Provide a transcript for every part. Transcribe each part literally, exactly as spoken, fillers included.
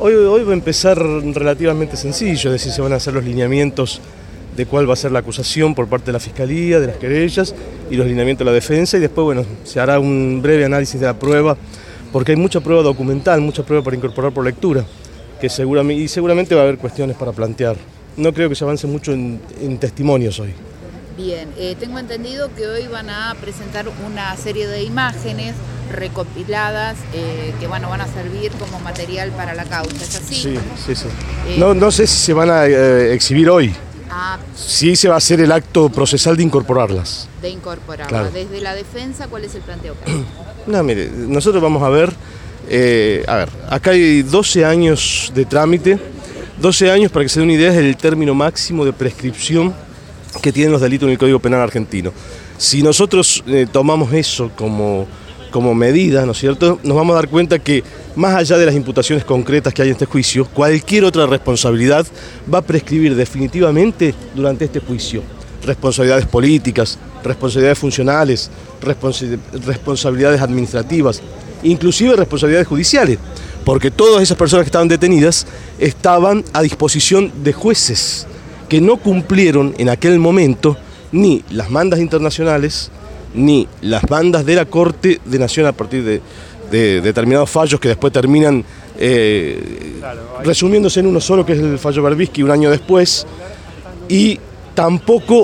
Hoy, hoy va a empezar relativamente sencillo, es decir, se van a hacer los lineamientos de cuál va a ser la acusación por parte de la Fiscalía, de las querellas y los lineamientos de la defensa, y después, bueno, se hará un breve análisis de la prueba, porque hay mucha prueba documental, mucha prueba para incorporar por lectura, que seguramente, y seguramente va a haber cuestiones para plantear. No creo que se avance mucho en, en testimonios hoy. Bien, eh, tengo entendido que hoy van a presentar una serie de imágenes recopiladas eh, que bueno, van a servir como material para la causa, ¿es así? Sí, sí, sí. Eh, no, no sé si se van a eh, exhibir hoy. Ah, Sí se va a hacer el acto procesal de incorporarlas. de incorporarla. Claro. Desde la defensa, ¿cuál es el planteo que hay? No, mire, nosotros vamos a ver, eh, a ver, acá hay doce años de trámite, doce años, para que se dé una idea, es el término máximo de prescripción que tienen los delitos en el Código Penal argentino. Si nosotros eh, tomamos eso como, como medida, ¿no es cierto?, nos vamos a dar cuenta que más allá de las imputaciones concretas que hay en este juicio, cualquier otra responsabilidad va a prescribir definitivamente durante este juicio. Responsabilidades políticas, responsabilidades funcionales, responsa- responsabilidades administrativas, inclusive responsabilidades judiciales, porque todas esas personas que estaban detenidas estaban a disposición de jueces que no cumplieron en aquel momento ni las mandas internacionales, ni las mandas de la Corte de Nación a partir de, de determinados fallos que después terminan eh, resumiéndose en uno solo, que es el fallo Berbisky un año después, y tampoco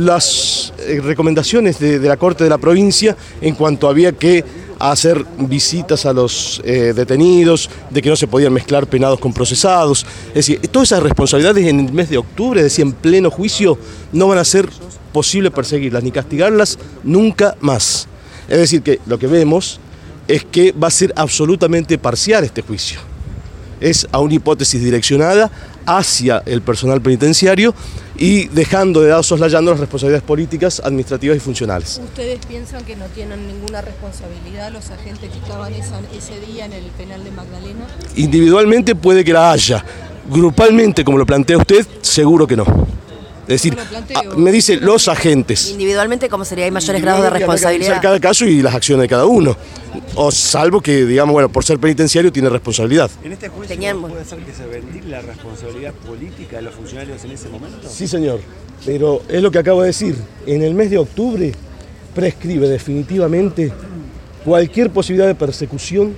las eh, recomendaciones de, de la Corte de la provincia en cuanto había que hacer visitas a los eh, detenidos, de que no se podían mezclar penados con procesados. Es decir, todas esas responsabilidades en el mes de octubre, es decir, en pleno juicio, no van a ser posible perseguirlas ni castigarlas nunca más. Es decir, que lo que vemos es que va a ser absolutamente parcial este juicio. Es a una hipótesis direccionada hacia el personal penitenciario y dejando de lado, soslayando las responsabilidades políticas, administrativas y funcionales. ¿Ustedes piensan que no tienen ninguna responsabilidad los agentes que estaban esa, ese día en el penal de Magdalena? Individualmente puede que la haya, grupalmente, como lo plantea usted, seguro que no. Es decir, planteo, me dice los agentes. Individualmente, ¿cómo sería? ¿Hay mayores grados de responsabilidad? Cada caso y las acciones de cada uno. O salvo que, digamos, bueno, por ser penitenciario tiene responsabilidad. ¿En este juicio Teníamos... puede ser que se ventile la responsabilidad política de los funcionarios en ese momento? Sí, señor, pero es lo que acabo de decir. En el mes de octubre prescribe definitivamente cualquier posibilidad de persecución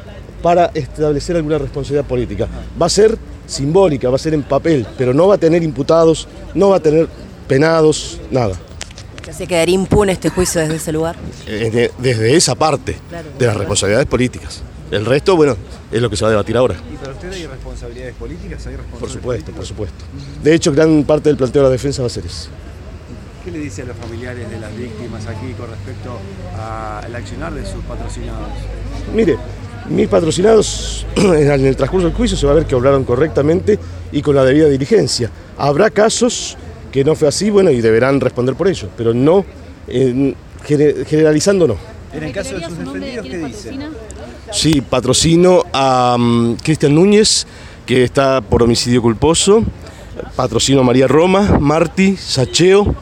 para establecer alguna responsabilidad política. Va a ser simbólica, va a ser en papel, pero no va a tener imputados, no va a tener penados, nada. ¿Se quedaría impune este juicio desde ese lugar? Eh, Desde esa parte Claro. de las responsabilidades políticas. El resto, bueno, es lo que se va a debatir ahora. ¿Y para usted hay responsabilidades políticas? ¿Hay responsabilidades Por supuesto, por políticas? supuesto. De hecho, gran parte del planteo de la defensa va a ser eso. ¿Qué le dice a los familiares de las víctimas aquí con respecto al accionar de sus patrocinados? Mire, mis patrocinados en el transcurso del juicio se va a ver que obraron correctamente y con la debida diligencia. Habrá casos que no fue así, bueno, y deberán responder por ello, pero no, eh, generalizando no. En el caso de sus defendidos, ¿qué dice? Sí, patrocino a um, Cristian Núñez, que está por homicidio culposo, patrocino a María Roma, Martí, Sacheo,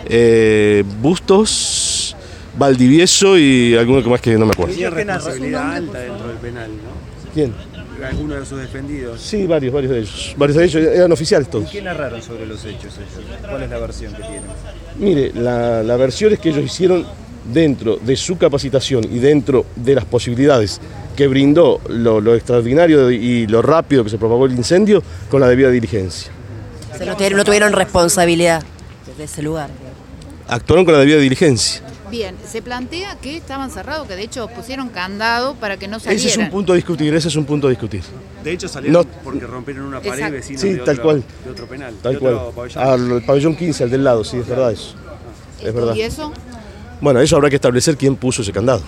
eh, Bustos, Valdivieso y alguno que más que no me acuerdo. Tiene responsabilidad alta dentro del penal, ¿no? ¿Quién? ¿Alguno de sus defendidos? Sí, varios, varios de ellos. Varios de ellos eran oficiales todos. ¿Y qué narraron sobre los hechos ellos? ¿Cuál es la versión que tienen? Mire, la, la versión es que ellos hicieron dentro de su capacitación y dentro de las posibilidades que brindó lo, lo extraordinario y lo rápido que se propagó el incendio con la debida diligencia. O sea, no, tuvieron, no tuvieron responsabilidad desde ese lugar. Actuaron con la debida diligencia. Bien, se plantea que estaban cerrados, que de hecho pusieron candado para que no salieran. Ese es un punto a discutir, ese es un punto a discutir. De hecho salieron No. porque rompieron una pared Exacto. vecina Sí, de, tal otro, cual. de otro penal. Tal de cual. otro pabellón. Al pabellón quince, al del lado, sí, es verdad eso. Es verdad. ¿Y eso? Bueno, eso habrá que establecer quién puso ese candado.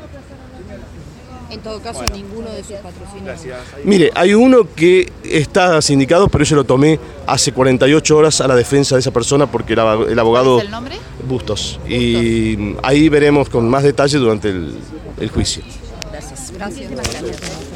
En todo caso, ninguno de sus patrocinios. Gracias. Mire, hay uno que está sindicado, pero yo lo tomé hace cuarenta y ocho horas a la defensa de esa persona porque era el abogado ¿Cuál es el nombre? Bustos. Y ahí veremos con más detalle durante el, el juicio. Gracias. Gracias.